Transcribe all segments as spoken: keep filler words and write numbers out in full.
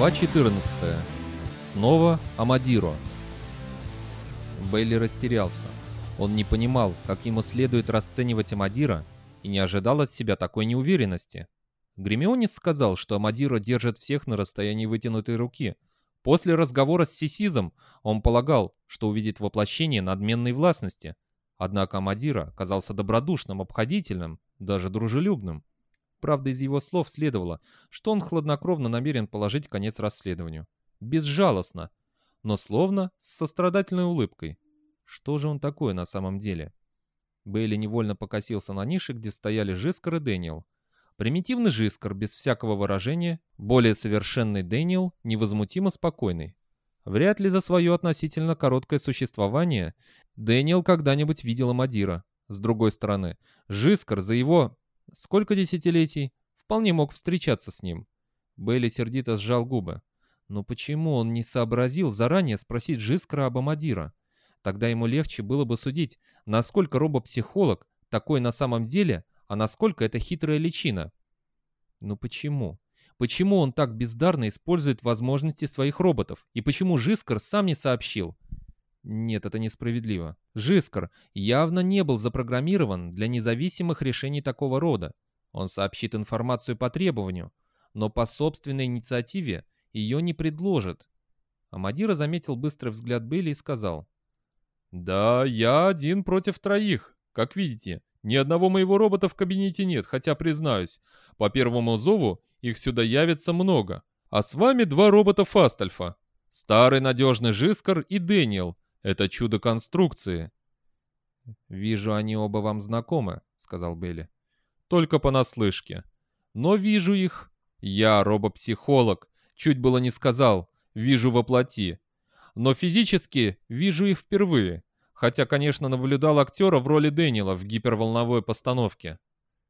Глава четырнадцатая. Снова Амадиро. Бейли растерялся. Он не понимал, как ему следует расценивать Амадиро, и не ожидал от себя такой неуверенности. Гермионес сказал, что Амадиро держит всех на расстоянии вытянутой руки. После разговора с Сисизом он полагал, что увидит воплощение надменной властности. Однако Амадиро оказался добродушным, обходительным, даже дружелюбным. Правда, из его слов следовало, что он хладнокровно намерен положить конец расследованию. Безжалостно, но словно с сострадательной улыбкой. Что же он такое на самом деле? Бейли невольно покосился на нише, где стояли Жискар и Дэниел. Примитивный Жискар, без всякого выражения, более совершенный Дэниел, невозмутимо спокойный. Вряд ли за свое относительно короткое существование Дэниел когда-нибудь видел Амадиро. С другой стороны, Жискар за его... сколько десятилетий вполне мог встречаться с ним. Бейли сердито сжал губы. Но почему он не сообразил заранее спросить Жискара об Амадиро? Тогда ему легче было бы судить, насколько робопсихолог такой на самом деле, а насколько это хитрая личина. Но почему? Почему он так бездарно использует возможности своих роботов? И почему Жискар сам не сообщил? Нет, это несправедливо. Жискар явно не был запрограммирован для независимых решений такого рода. Он сообщит информацию по требованию, но по собственной инициативе ее не предложит. Амадиро заметил быстрый взгляд Бейли и сказал: «Да, я один против троих. Как видите, ни одного моего робота в кабинете нет, хотя, признаюсь, по первому зову их сюда явится много. А с вами два робота Фастальфа. Старый надежный Жискар и Дэниел. Это чудо конструкции». «Вижу, они оба вам знакомы», — сказал Бейли. «Только понаслышке. Но вижу их. Я робопсихолог. Чуть было не сказал. Вижу воплоти. Но физически вижу их впервые. Хотя, конечно, наблюдал актера в роли Дэниела в гиперволновой постановке».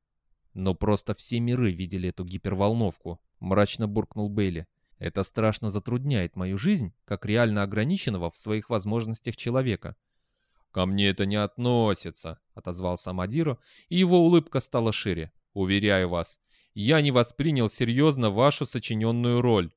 «Но просто все миры видели эту гиперволновку», — мрачно буркнул Бейли. «Это страшно затрудняет мою жизнь, как реально ограниченного в своих возможностях человека». «Ко мне это не относится», — отозвался Амадиро, и его улыбка стала шире. «Уверяю вас, я не воспринял серьезно вашу сочиненную роль.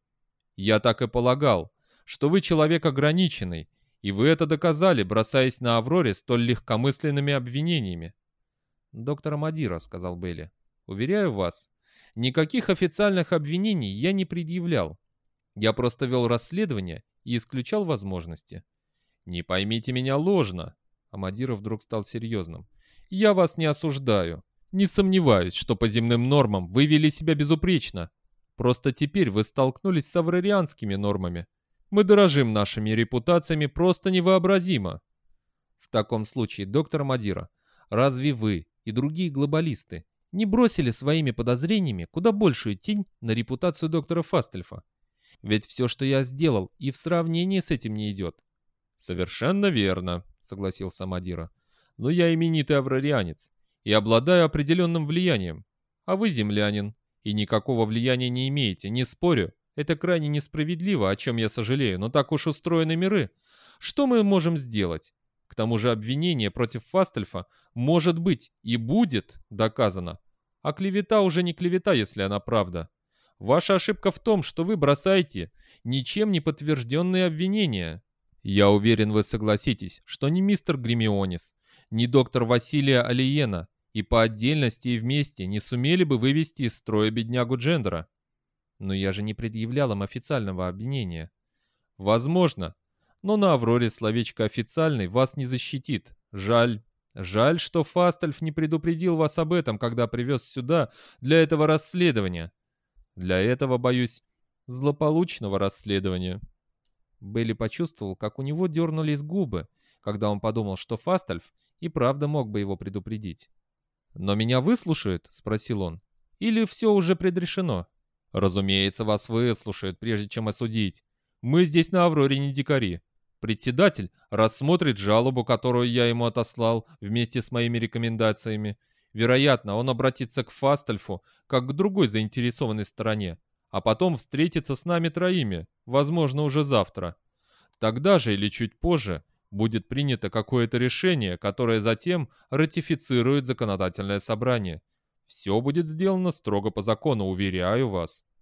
Я так и полагал, что вы человек ограниченный, и вы это доказали, бросаясь на Авроре столь легкомысленными обвинениями». «Доктор Амадиро», — сказал Бейли, — «уверяю вас, никаких официальных обвинений я не предъявлял. Я просто вел расследование и исключал возможности». «Не поймите меня ложно», — Амадиро вдруг стал серьезным. «Я вас не осуждаю. Не сомневаюсь, что по земным нормам вы вели себя безупречно. Просто теперь вы столкнулись с аврарианскими нормами. Мы дорожим нашими репутациями просто невообразимо». «В таком случае, доктор Амадиро, разве вы и другие глобалисты не бросили своими подозрениями куда большую тень на репутацию доктора Фастальфа? Ведь все, что я сделал, и в сравнении с этим не идет». «Совершенно верно», — согласился Амадиро. «Но я именитый аврарианец и обладаю определенным влиянием. А вы землянин, и никакого влияния не имеете, не спорю. Это крайне несправедливо, о чем я сожалею, но так уж устроены миры. Что мы можем сделать? К тому же обвинение против Фастальфа может быть и будет доказано. А клевета уже не клевета, если она правда. Ваша ошибка в том, что вы бросаете ничем не подтвержденные обвинения. Я уверен, вы согласитесь, что ни мистер Гермионес, ни доктор Василия Алиена и по отдельности и вместе не сумели бы вывести из строя беднягу Джендера. Но я же не предъявлял им официального обвинения. Возможно, но на Авроре словечко «официальный» вас не защитит. Жаль. Жаль, что Фастальф не предупредил вас об этом, когда привез сюда для этого расследования. Для этого, боюсь, злополучного расследования». Бейли почувствовал, как у него дернулись губы, когда он подумал, что Фастальф и правда мог бы его предупредить. «Но меня выслушают?» — спросил он. «Или все уже предрешено?» «Разумеется, вас выслушают, прежде чем осудить. Мы здесь на Авроре не дикари. Председатель рассмотрит жалобу, которую я ему отослал вместе с моими рекомендациями. Вероятно, он обратится к Фастальфу, как к другой заинтересованной стороне, а потом встретится с нами троими, возможно, уже завтра. Тогда же или чуть позже будет принято какое-то решение, которое затем ратифицирует законодательное собрание. Все будет сделано строго по закону, уверяю вас».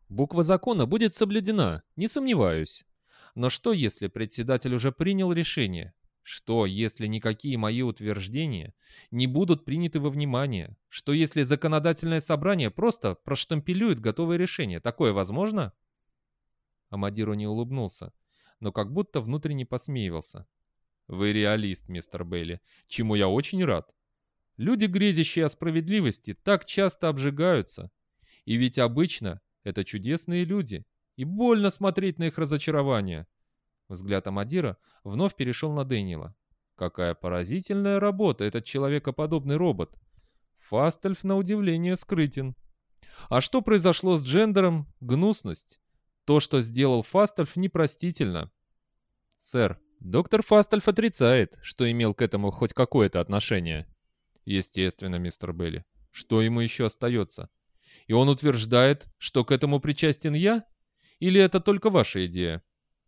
Буква закона будет соблюдена, не сомневаюсь. Но что, если председатель уже принял решение? Что, если никакие мои утверждения не будут приняты во внимание? Что, если законодательное собрание просто проштампелюет готовое решение? Такое возможно? Амадиро не улыбнулся, но как будто внутренне посмеивался. Вы реалист, мистер Бейли, чему я очень рад. Люди, грезящие о справедливости, так часто обжигаются. И ведь обычно это чудесные люди, и больно смотреть на их разочарование. Взгляд Амадира вновь перешел на Дэниела. Какая поразительная работа этот человекоподобный робот. Фастельф на удивление скрытен. А что произошло с Джендером? Гнусность. То, что сделал Фастельф, непростительно. Сэр, доктор Фастельф отрицает, что имел к этому хоть какое-то отношение. Естественно, мистер Белли. Что ему еще остается? И он утверждает, что к этому причастен я? Или это только ваша идея?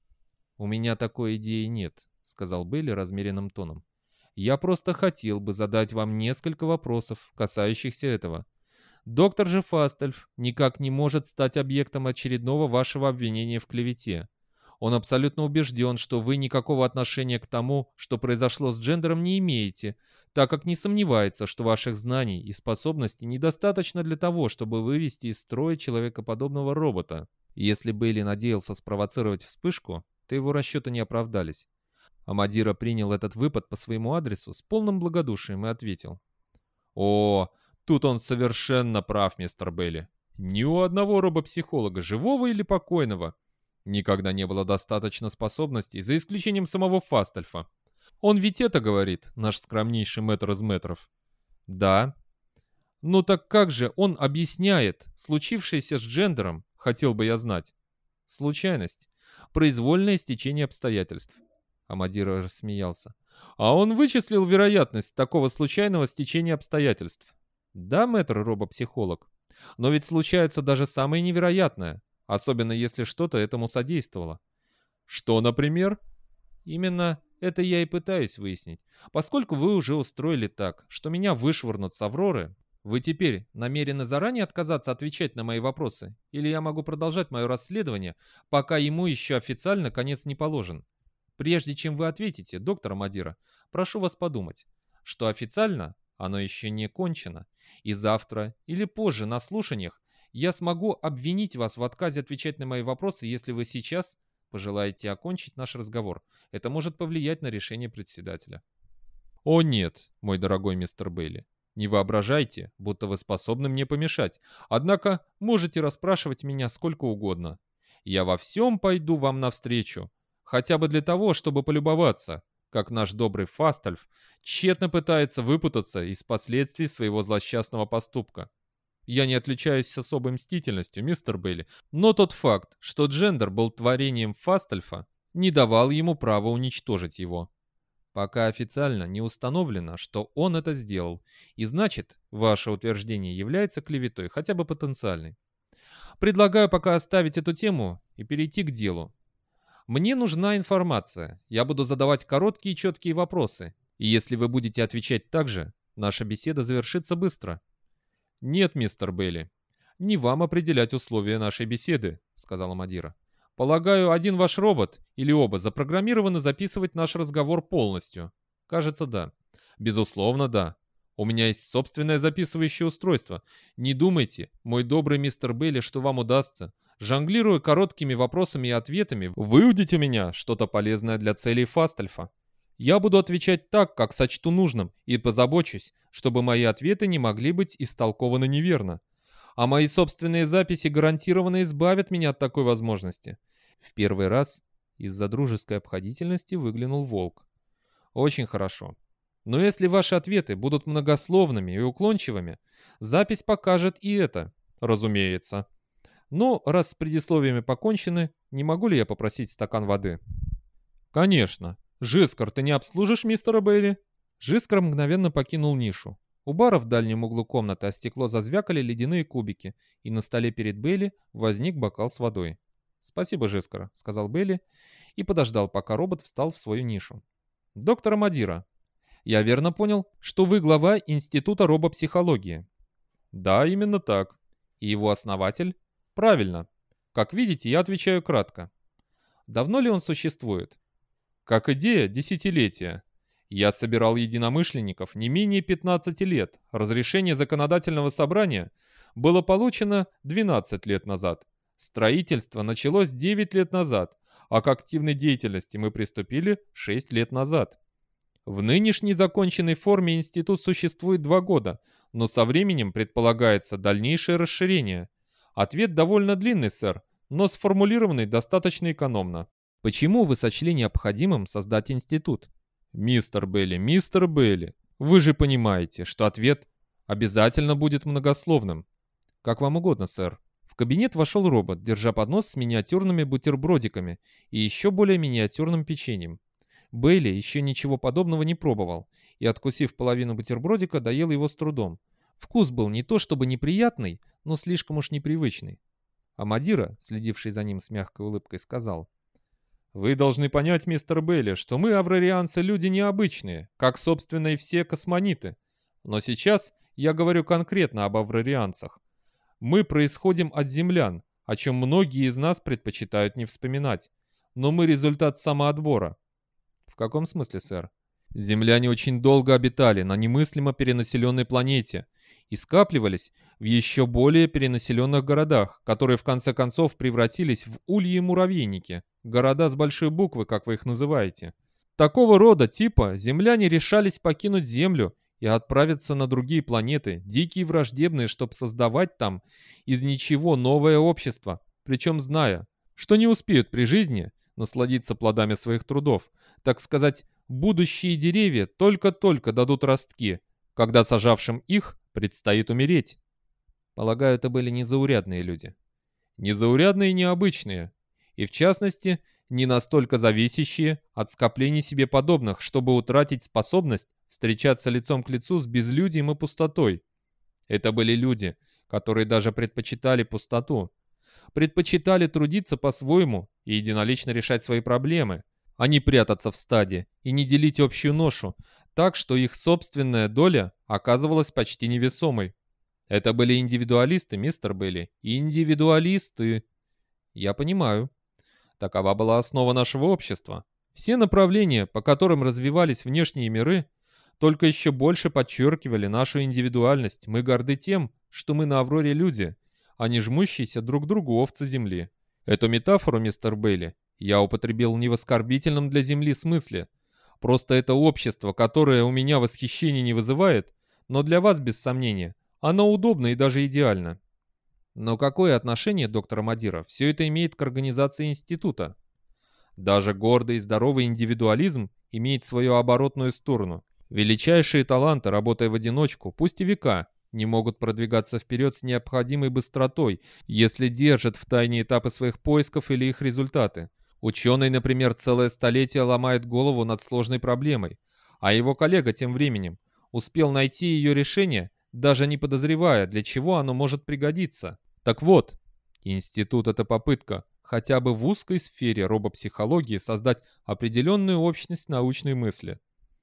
«У меня такой идеи нет», — сказал Бейли размеренным тоном. «Я просто хотел бы задать вам несколько вопросов, касающихся этого. Доктор же Фастельф никак не может стать объектом очередного вашего обвинения в клевете. Он абсолютно убежден, что вы никакого отношения к тому, что произошло с Джендером, не имеете, так как не сомневается, что ваших знаний и способностей недостаточно для того, чтобы вывести из строя человекоподобного робота. Если Бейли надеялся спровоцировать вспышку, то его расчеты не оправдались. Амадиро принял этот выпад по своему адресу с полным благодушием и ответил. «О, тут он совершенно прав, мистер Бейли. Ни у одного робопсихолога, живого или покойного, никогда не было достаточно способностей, за исключением самого Фастельфа. Он ведь это говорит, наш скромнейший мэтр из мэтров». «Да». «Ну так как же он объясняет случившееся с Джендером, хотел бы я знать?» «Случайность. Произвольное стечение обстоятельств». Амадиро рассмеялся. «А он вычислил вероятность такого случайного стечения обстоятельств?» «Да, мэтр робопсихолог. Но ведь случаются даже самые невероятные, особенно если что-то этому содействовало». «Что, например?» «Именно это я и пытаюсь выяснить. Поскольку вы уже устроили так, что меня вышвырнут с Авроры, вы теперь намерены заранее отказаться отвечать на мои вопросы? Или я могу продолжать мое расследование, пока ему еще официально конец не положен? Прежде чем вы ответите, доктор Амадиро, прошу вас подумать, что официально оно еще не кончено, и завтра или позже на слушаниях я смогу обвинить вас в отказе отвечать на мои вопросы, если вы сейчас пожелаете окончить наш разговор. Это может повлиять на решение председателя». «О нет, мой дорогой мистер Бейли. Не воображайте, будто вы способны мне помешать. Однако можете расспрашивать меня сколько угодно. Я во всем пойду вам навстречу, хотя бы для того, чтобы полюбоваться, как наш добрый Фастельф тщетно пытается выпутаться из последствий своего злосчастного поступка. Я не отличаюсь с особой мстительностью, мистер Бейли, но тот факт, что Джендер был творением Фастельфа, не давал ему права уничтожить его. Пока официально не установлено, что он это сделал, и значит, ваше утверждение является клеветой, хотя бы потенциальной. Предлагаю пока оставить эту тему и перейти к делу. Мне нужна информация, я буду задавать короткие и четкие вопросы, и если вы будете отвечать так же, наша беседа завершится быстро». «Нет, мистер Бейли, не вам определять условия нашей беседы», — сказала Амадиро. «Полагаю, один ваш робот или оба запрограммированы записывать наш разговор полностью?» «Кажется, да». «Безусловно, да. У меня есть собственное записывающее устройство. Не думайте, мой добрый мистер Бейли, что вам удастся, жонглируя короткими вопросами и ответами, выудить у меня что-то полезное для целей Фастельфа. Я буду отвечать так, как сочту нужным, и позабочусь, чтобы мои ответы не могли быть истолкованы неверно. А мои собственные записи гарантированно избавят меня от такой возможности». В первый раз из-за дружеской обходительности выглянул волк. «Очень хорошо. Но если ваши ответы будут многословными и уклончивыми, запись покажет и это, разумеется. Но раз с предисловиями покончены, не могу ли я попросить стакан воды?» «Конечно. Жискар, ты не обслужишь мистера Бейли?» Жискар мгновенно покинул нишу. У бара в дальнем углу комнаты о стекло зазвякали ледяные кубики, и на столе перед Бейли возник бокал с водой. «Спасибо, Жискар», — сказал Бейли и подождал, пока робот встал в свою нишу. «Доктор Амадиро, я верно понял, что вы глава Института робопсихологии?» «Да, именно так. И его основатель?» «Правильно. Как видите, я отвечаю кратко. Давно ли он существует? Как идея, десятилетия. Я собирал единомышленников не менее пятнадцати лет. Разрешение законодательного собрания было получено двенадцать лет назад. Строительство началось девять лет назад, а к активной деятельности мы приступили шесть лет назад. В нынешней законченной форме институт существует два года, но со временем предполагается дальнейшее расширение. Ответ довольно длинный, сэр, но сформулированный достаточно экономно. Почему вы сочли необходимым создать институт? Мистер Белли, мистер Белли, вы же понимаете, что ответ обязательно будет многословным. Как вам угодно, сэр. В кабинет вошел робот, держа поднос с миниатюрными бутербродиками и еще более миниатюрным печеньем. Бейли еще ничего подобного не пробовал, и, откусив половину бутербродика, доел его с трудом. Вкус был не то чтобы неприятный, но слишком уж непривычный. А Мадира, следивший за ним с мягкой улыбкой, сказал: «Вы должны понять, мистер Бейли, что мы, аврарианцы, люди необычные, как, собственно, и все космониты. Но сейчас я говорю конкретно об аврарианцах. Мы происходим от землян, о чем многие из нас предпочитают не вспоминать. Но мы результат самоотбора». «В каком смысле, сэр?» «Земляне очень долго обитали на немыслимо перенаселенной планете и скапливались в еще более перенаселенных городах, которые в конце концов превратились в ульи-муравейники, города с большой буквы, как вы их называете. Такого рода типа земляне решались покинуть Землю и отправиться на другие планеты, дикие и враждебные, чтобы создавать там из ничего новое общество, причем зная, что не успеют при жизни насладиться плодами своих трудов. Так сказать, будущие деревья только-только дадут ростки, когда сажавшим их предстоит умереть. Полагаю, это были незаурядные люди. Незаурядные и необычные. И в частности, не настолько зависящие от скоплений себе подобных, чтобы утратить способность встречаться лицом к лицу с безлюдием и пустотой. Это были люди, которые даже предпочитали пустоту. Предпочитали трудиться по-своему и единолично решать свои проблемы, а не прятаться в стаде и не делить общую ношу, так что их собственная доля оказывалась почти невесомой. Это были индивидуалисты, мистер Белли, индивидуалисты. Я понимаю. Такова была основа нашего общества. Все направления, по которым развивались внешние миры, только еще больше подчеркивали нашу индивидуальность. Мы горды тем, что мы на Авроре люди, а не жмущиеся друг к другу овцы Земли. Эту метафору, мистер Бейли, я употребил не в оскорбительном для Земли смысле. Просто это общество, которое у меня восхищение не вызывает, но для вас, без сомнения, оно удобно и даже идеально. Но какое отношение, доктор Мадира, все это имеет к организации института? Даже гордый и здоровый индивидуализм имеет свою оборотную сторону. Величайшие таланты, работая в одиночку, пусть и века, не могут продвигаться вперед с необходимой быстротой, если держат в тайне этапы своих поисков или их результаты. Ученый, например, целое столетие ломает голову над сложной проблемой, а его коллега тем временем успел найти ее решение, даже не подозревая, для чего оно может пригодиться. Так вот, институт — это попытка хотя бы в узкой сфере робопсихологии создать определенную общность научной мысли.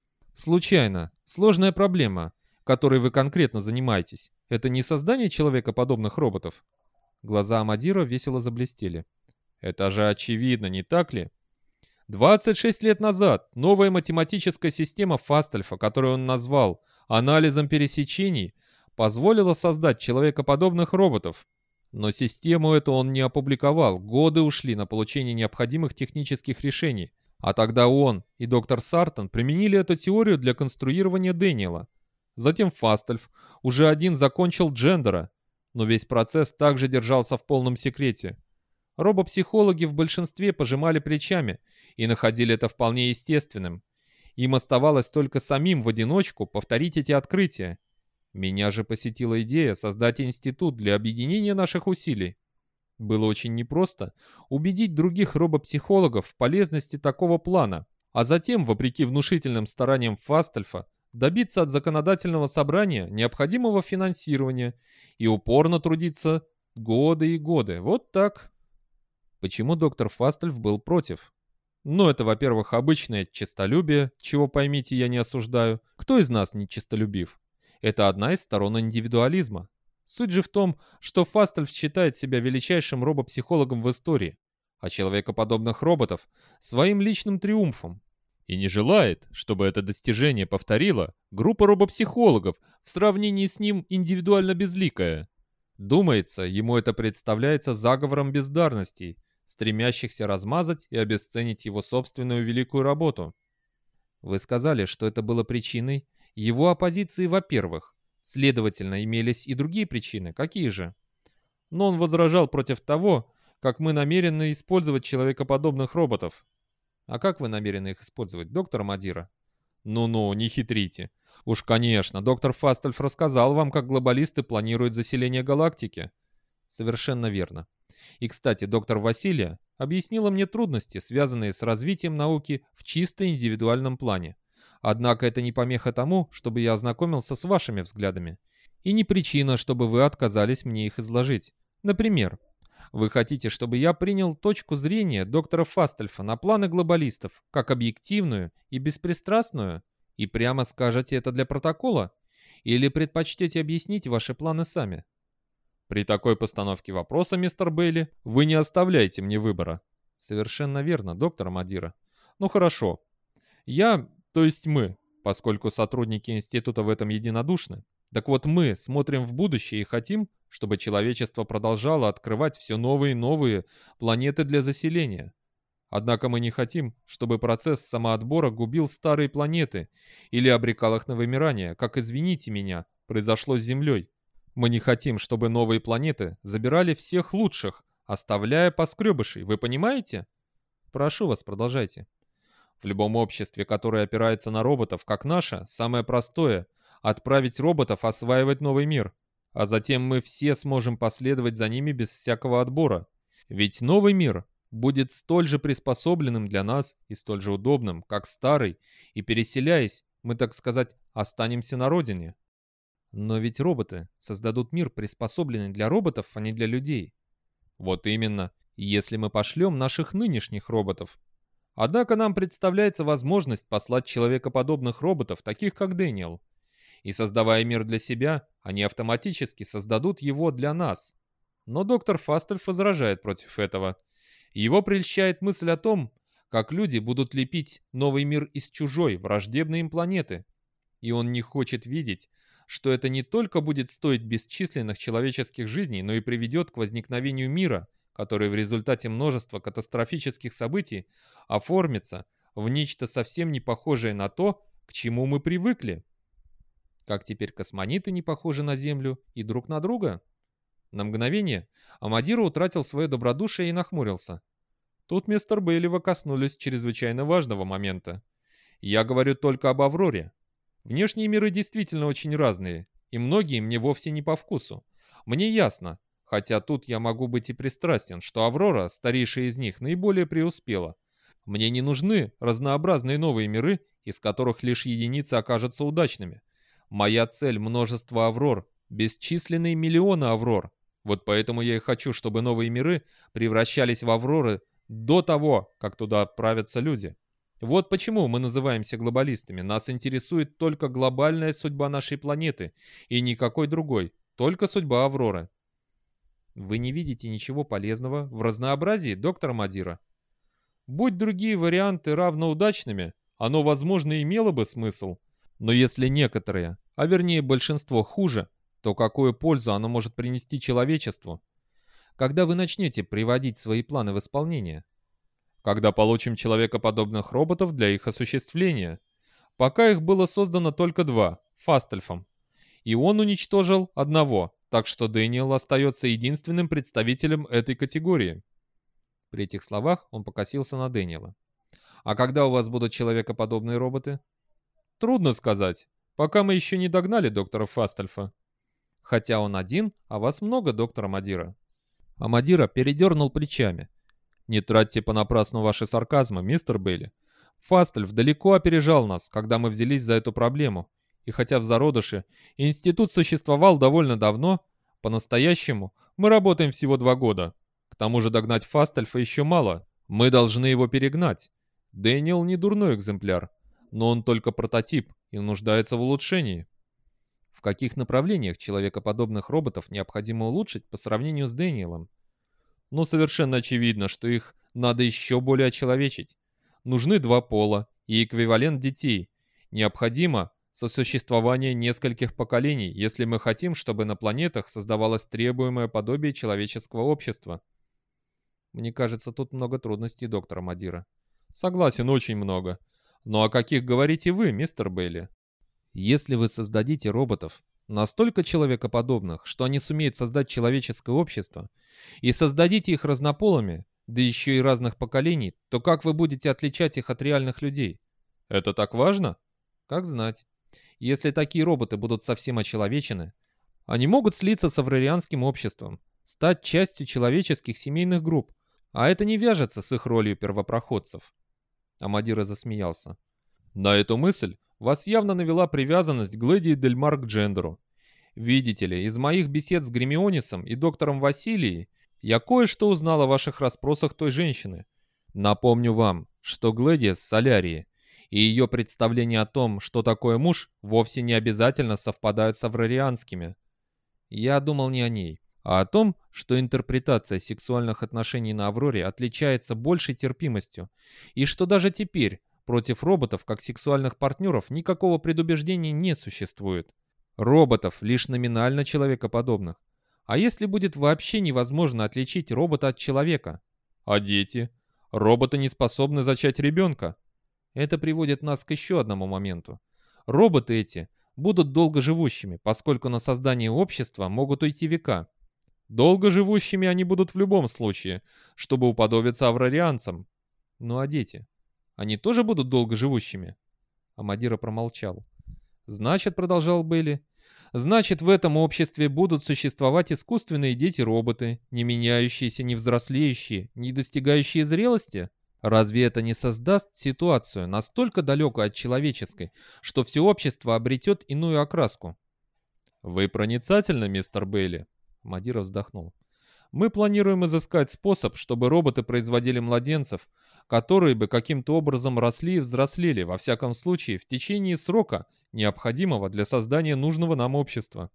Случайно, сложная проблема, которой вы конкретно занимаетесь, это не создание человекоподобных роботов? Глаза Амадира весело заблестели. Это же очевидно, не так ли? двадцать шесть лет назад новая математическая система Фастальфа, которую он назвал анализом пересечений, позволила создать человекоподобных роботов. Но систему эту он не опубликовал, годы ушли на получение необходимых технических решений. А тогда он и доктор Сартон применили эту теорию для конструирования Дэниела. Затем Фастальф уже один закончил Джендера, но весь процесс также держался в полном секрете. Робопсихологи в большинстве пожимали плечами и находили это вполне естественным. Им оставалось только самим в одиночку повторить эти открытия. Меня же посетила идея создать институт для объединения наших усилий. Было очень непросто убедить других робопсихологов в полезности такого плана, а затем, вопреки внушительным стараниям Фастальфа, добиться от законодательного собрания необходимого финансирования и упорно трудиться годы и годы. Вот так. Почему доктор Фастальф был против? Ну, это, во-первых, обычное честолюбие, чего, поймите, я не осуждаю. Кто из нас не честолюбив? Это одна из сторон индивидуализма. Суть же в том, что Фастельф считает себя величайшим робопсихологом в истории, а человекоподобных роботов — своим личным триумфом. И не желает, чтобы это достижение повторила группа робопсихологов в сравнении с ним индивидуально безликая. Думается, ему это представляется заговором бездарностей, стремящихся размазать и обесценить его собственную великую работу. Вы сказали, что это было причиной его оппозиции, во-первых. Следовательно, имелись и другие причины. Какие же? Но он возражал против того, как мы намерены использовать человекоподобных роботов. А как вы намерены их использовать, доктор Мадира? Ну-ну, не хитрите. Уж, конечно, доктор Фастельф рассказал вам, как глобалисты планируют заселение галактики. Совершенно верно. И, кстати, доктор Василия объяснила мне трудности, связанные с развитием науки в чисто индивидуальном плане. Однако это не помеха тому, чтобы я ознакомился с вашими взглядами. И не причина, чтобы вы отказались мне их изложить. Например, вы хотите, чтобы я принял точку зрения доктора Фастельфа на планы глобалистов, как объективную и беспристрастную, и прямо скажете это для протокола? Или предпочтете объяснить ваши планы сами? При такой постановке вопроса, мистер Бейли, вы не оставляете мне выбора. Совершенно верно, доктор Мадира. Ну хорошо. Я, то есть мы, поскольку сотрудники института в этом единодушны, так вот мы смотрим в будущее и хотим, чтобы человечество продолжало открывать все новые и новые планеты для заселения. Однако мы не хотим, чтобы процесс самоотбора губил старые планеты или обрекал их на вымирание, как, извините меня, произошло с Землей. Мы не хотим, чтобы новые планеты забирали всех лучших, оставляя поскребышей, вы понимаете? Прошу вас, продолжайте. В любом обществе, которое опирается на роботов, как наше, самое простое — отправить роботов осваивать новый мир. А затем мы все сможем последовать за ними без всякого отбора. Ведь новый мир будет столь же приспособленным для нас и столь же удобным, как старый, и переселяясь, мы, так сказать, останемся на родине. Но ведь роботы создадут мир, приспособленный для роботов, а не для людей. Вот именно, если мы пошлем наших нынешних роботов. Однако нам представляется возможность послать человекоподобных роботов, таких как Дэниел. И создавая мир для себя, они автоматически создадут его для нас. Но доктор Фастельф возражает против этого. Его прельщает мысль о том, как люди будут лепить новый мир из чужой, враждебной им планеты. И он не хочет видеть, что это не только будет стоить бесчисленных человеческих жизней, но и приведет к возникновению мира, который в результате множества катастрофических событий оформится в нечто совсем не похожее на то, к чему мы привыкли. Как теперь космонавты не похожи на Землю и друг на друга? На мгновение Амадиро утратил свое добродушие и нахмурился. Тут мистер Бейли вы коснулись чрезвычайно важного момента. Я говорю только об Авроре. Внешние миры действительно очень разные, и многие мне вовсе не по вкусу. Мне ясно, хотя тут я могу быть и пристрастен, что Аврора, старейшая из них, наиболее преуспела. Мне не нужны разнообразные новые миры, из которых лишь единицы окажутся удачными. Моя цель — множество Аврор, бесчисленные миллионы Аврор. Вот поэтому я и хочу, чтобы новые миры превращались в Авроры до того, как туда отправятся люди. Вот почему мы называемся глобалистами. Нас интересует только глобальная судьба нашей планеты и никакой другой, только судьба Авроры. Вы не видите ничего полезного в разнообразии, доктор Мадира? Будь другие варианты равноудачными, оно, возможно, имело бы смысл. Но если некоторые, а вернее большинство, хуже, то какую пользу оно может принести человечеству? Когда вы начнете приводить свои планы в исполнение? Когда получим человекоподобных роботов для их осуществления. Пока их было создано только два, Фастельфом. И он уничтожил одного, так что Дэниел остается единственным представителем этой категории. При этих словах он покосился на Дэниела. А когда у вас будут человекоподобные роботы? Трудно сказать, пока мы еще не догнали доктора Фастельфа. Хотя он один, а вас много, доктор Мадира. А Мадира передернул плечами. Не тратьте понапрасну ваши сарказмы, мистер Бейли. Фастельф далеко опережал нас, когда мы взялись за эту проблему. И хотя в зародыше институт существовал довольно давно, по-настоящему мы работаем всего два года. К тому же догнать Фастельфа еще мало. Мы должны его перегнать. Дэниел не дурной экземпляр, но он только прототип и нуждается в улучшении. В каких направлениях человекоподобных роботов необходимо улучшить по сравнению с Дэниелом? Ну, совершенно очевидно, что их надо еще более очеловечить. Нужны два пола и эквивалент детей. Необходимо сосуществование нескольких поколений, если мы хотим, чтобы на планетах создавалось требуемое подобие человеческого общества. Мне кажется, тут много трудностей, доктор Мадира. Согласен, очень много. Но о каких говорите вы, мистер Бейли? Если вы создадите роботов, настолько человекоподобных, что они сумеют создать человеческое общество, и создадите их разнополыми, да еще и разных поколений, то как вы будете отличать их от реальных людей? Это так важно? Как знать. Если такие роботы будут совсем очеловечены, они могут слиться с аврарианским обществом, стать частью человеческих семейных групп, а это не вяжется с их ролью первопроходцев. Амадира засмеялся. На эту мысль вас явно навела привязанность Глэдии Дельмар к Джендеру. Видите ли, из моих бесед с Гремионисом и доктором Василией я кое-что узнал о ваших расспросах той женщины. Напомню вам, что Глэди с Солярии, и ее представления о том, что такое муж, вовсе не обязательно совпадают с аврарианскими. Я думал не о ней, а о том, что интерпретация сексуальных отношений на Авроре отличается большей терпимостью, и что даже теперь против роботов как сексуальных партнеров никакого предубеждения не существует. Роботов лишь номинально человекоподобных. А если будет вообще невозможно отличить робота от человека? А дети? Роботы не способны зачать ребенка. Это приводит нас к еще одному моменту. Роботы эти будут долгоживущими, поскольку на создание общества могут уйти века. Долгоживущими они будут в любом случае, чтобы уподобиться аврарианцам. Ну а дети? Они тоже будут долгоживущими? Амадира промолчал. Значит, продолжал Бейли, значит, в этом обществе будут существовать искусственные дети-роботы, не меняющиеся, не взрослеющие, не достигающие зрелости? Разве это не создаст ситуацию настолько далекую от человеческой, что все общество обретет иную окраску? Вы проницательны, мистер Бейли? Амадира вздохнул. Мы планируем изыскать способ, чтобы роботы производили младенцев, которые бы каким-то образом росли и взрослели, во всяком случае, в течение срока, необходимого для создания нужного нам общества.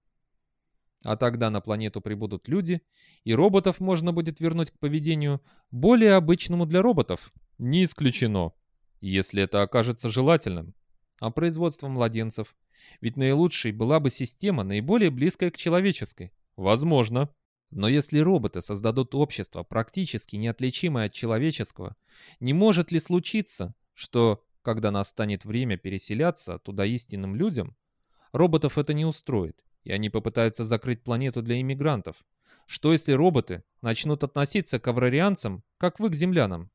А тогда на планету прибудут люди, и роботов можно будет вернуть к поведению более обычному для роботов. Не исключено, если это окажется желательным. А производство младенцев? Ведь наилучшей была бы система, наиболее близкая к человеческой. Возможно. Но если роботы создадут общество, практически неотличимое от человеческого, не может ли случиться, что, когда настанет время переселяться туда истинным людям, роботов это не устроит, и они попытаются закрыть планету для иммигрантов? Что если роботы начнут относиться к аврарианцам, как вы к землянам?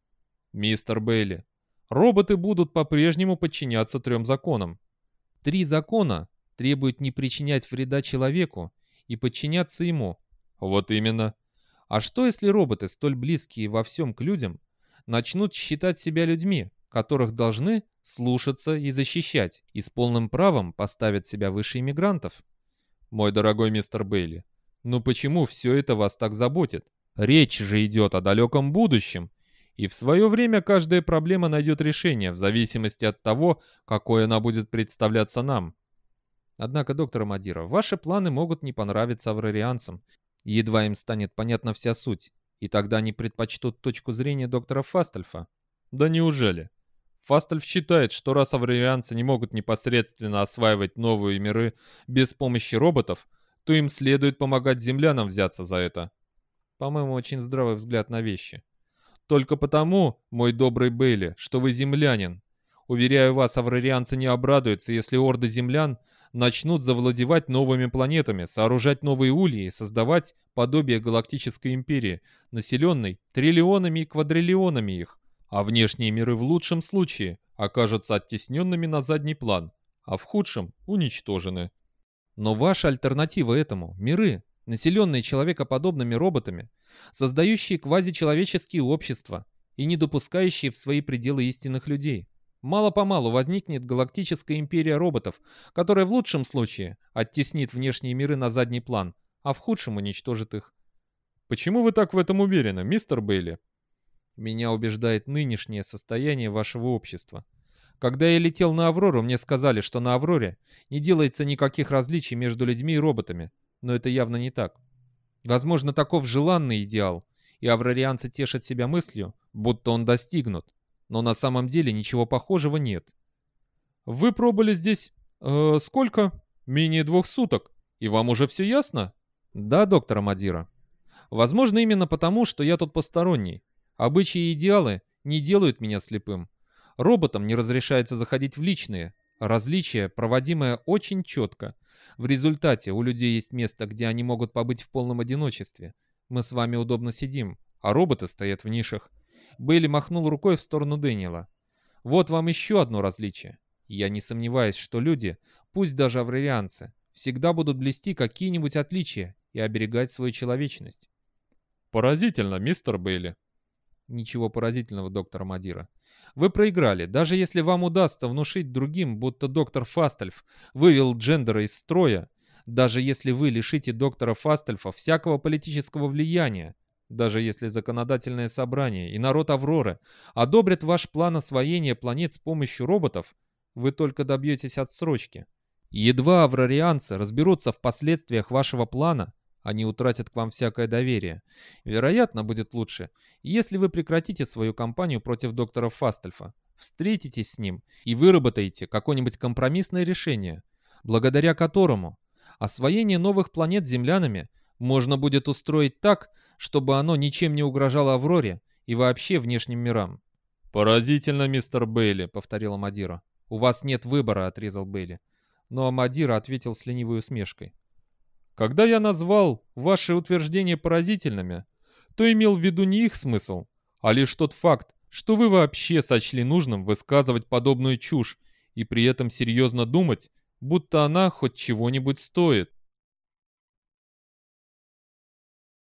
Мистер Бейли, роботы будут по-прежнему подчиняться трем законам. Три закона требуют не причинять вреда человеку и подчиняться ему. Вот именно. А что если роботы, столь близкие во всем к людям, начнут считать себя людьми, которых должны слушаться и защищать, и с полным правом поставят себя выше иммигрантов? Мой дорогой мистер Бейли, ну почему все это вас так заботит? Речь же идет о далеком будущем, и в свое время каждая проблема найдет решение в зависимости от того, какой она будет представляться нам. Однако, доктор Мадира, ваши планы могут не понравиться аврарианцам. Едва им станет понятна вся суть, и тогда они предпочтут точку зрения доктора Фастельфа. Да неужели? Фастельф считает, что раз аврарианцы не могут непосредственно осваивать новые миры без помощи роботов, то им следует помогать землянам взяться за это. По-моему, очень здравый взгляд на вещи. Только потому, мой добрый Бейли, что вы землянин. Уверяю вас, аврарианцы не обрадуются, если орды землян начнут завладевать новыми планетами, сооружать новые ульи и создавать подобие галактической империи, населенной триллионами и квадриллионами их, а внешние миры в лучшем случае окажутся оттесненными на задний план, а в худшем уничтожены. Но ваша альтернатива этому — миры, населенные человекоподобными роботами, создающие квазичеловеческие общества и не допускающие в свои пределы истинных людей. Мало-помалу возникнет галактическая империя роботов, которая в лучшем случае оттеснит внешние миры на задний план, а в худшем уничтожит их. Почему вы так в этом уверены, мистер Бейли? Меня убеждает нынешнее состояние вашего общества. Когда я летел на Аврору, мне сказали, что на Авроре не делается никаких различий между людьми и роботами, но это явно не так. Возможно, таков желанный идеал, и аврорианцы тешат себя мыслью, будто он достигнут, но на самом деле ничего похожего нет. Вы пробыли здесь... Э, сколько? Менее двух суток. И вам уже все ясно? Да, доктор Амадира. Возможно, именно потому, что я тут посторонний. Обычаи и идеалы не делают меня слепым. Роботам не разрешается заходить в личные. Различие, проводимое очень четко. В результате у людей есть место, где они могут побыть в полном одиночестве. Мы с вами удобно сидим, а роботы стоят в нишах. Бейли махнул рукой в сторону Дэниела. Вот вам еще одно различие. Я не сомневаюсь, что люди, пусть даже аврарианцы, всегда будут блюсти какие-нибудь отличия и оберегать свою человечность. Поразительно, мистер Бейли. Ничего поразительного, доктор Амадира. Вы проиграли, даже если вам удастся внушить другим, будто доктор Фастельф вывел Джендера из строя, даже если вы лишите доктора Фастельфа всякого политического влияния, даже если законодательное собрание и народ Авроры одобрят ваш план освоения планет с помощью роботов, вы только добьетесь отсрочки. Едва аврарианцы разберутся в последствиях вашего плана, они утратят к вам всякое доверие. Вероятно, будет лучше, если вы прекратите свою кампанию против доктора Фастельфа, встретитесь с ним и выработаете какое-нибудь компромиссное решение, благодаря которому освоение новых планет землянами можно будет устроить так, чтобы оно ничем не угрожало Авроре и вообще внешним мирам. «Поразительно, мистер Бейли», — повторил Амадира. «У вас нет выбора», — отрезал Бейли. Но Амадира ответил с ленивой усмешкой. «Когда я назвал ваши утверждения поразительными, то имел в виду не их смысл, а лишь тот факт, что вы вообще сочли нужным высказывать подобную чушь и при этом серьезно думать, будто она хоть чего-нибудь стоит.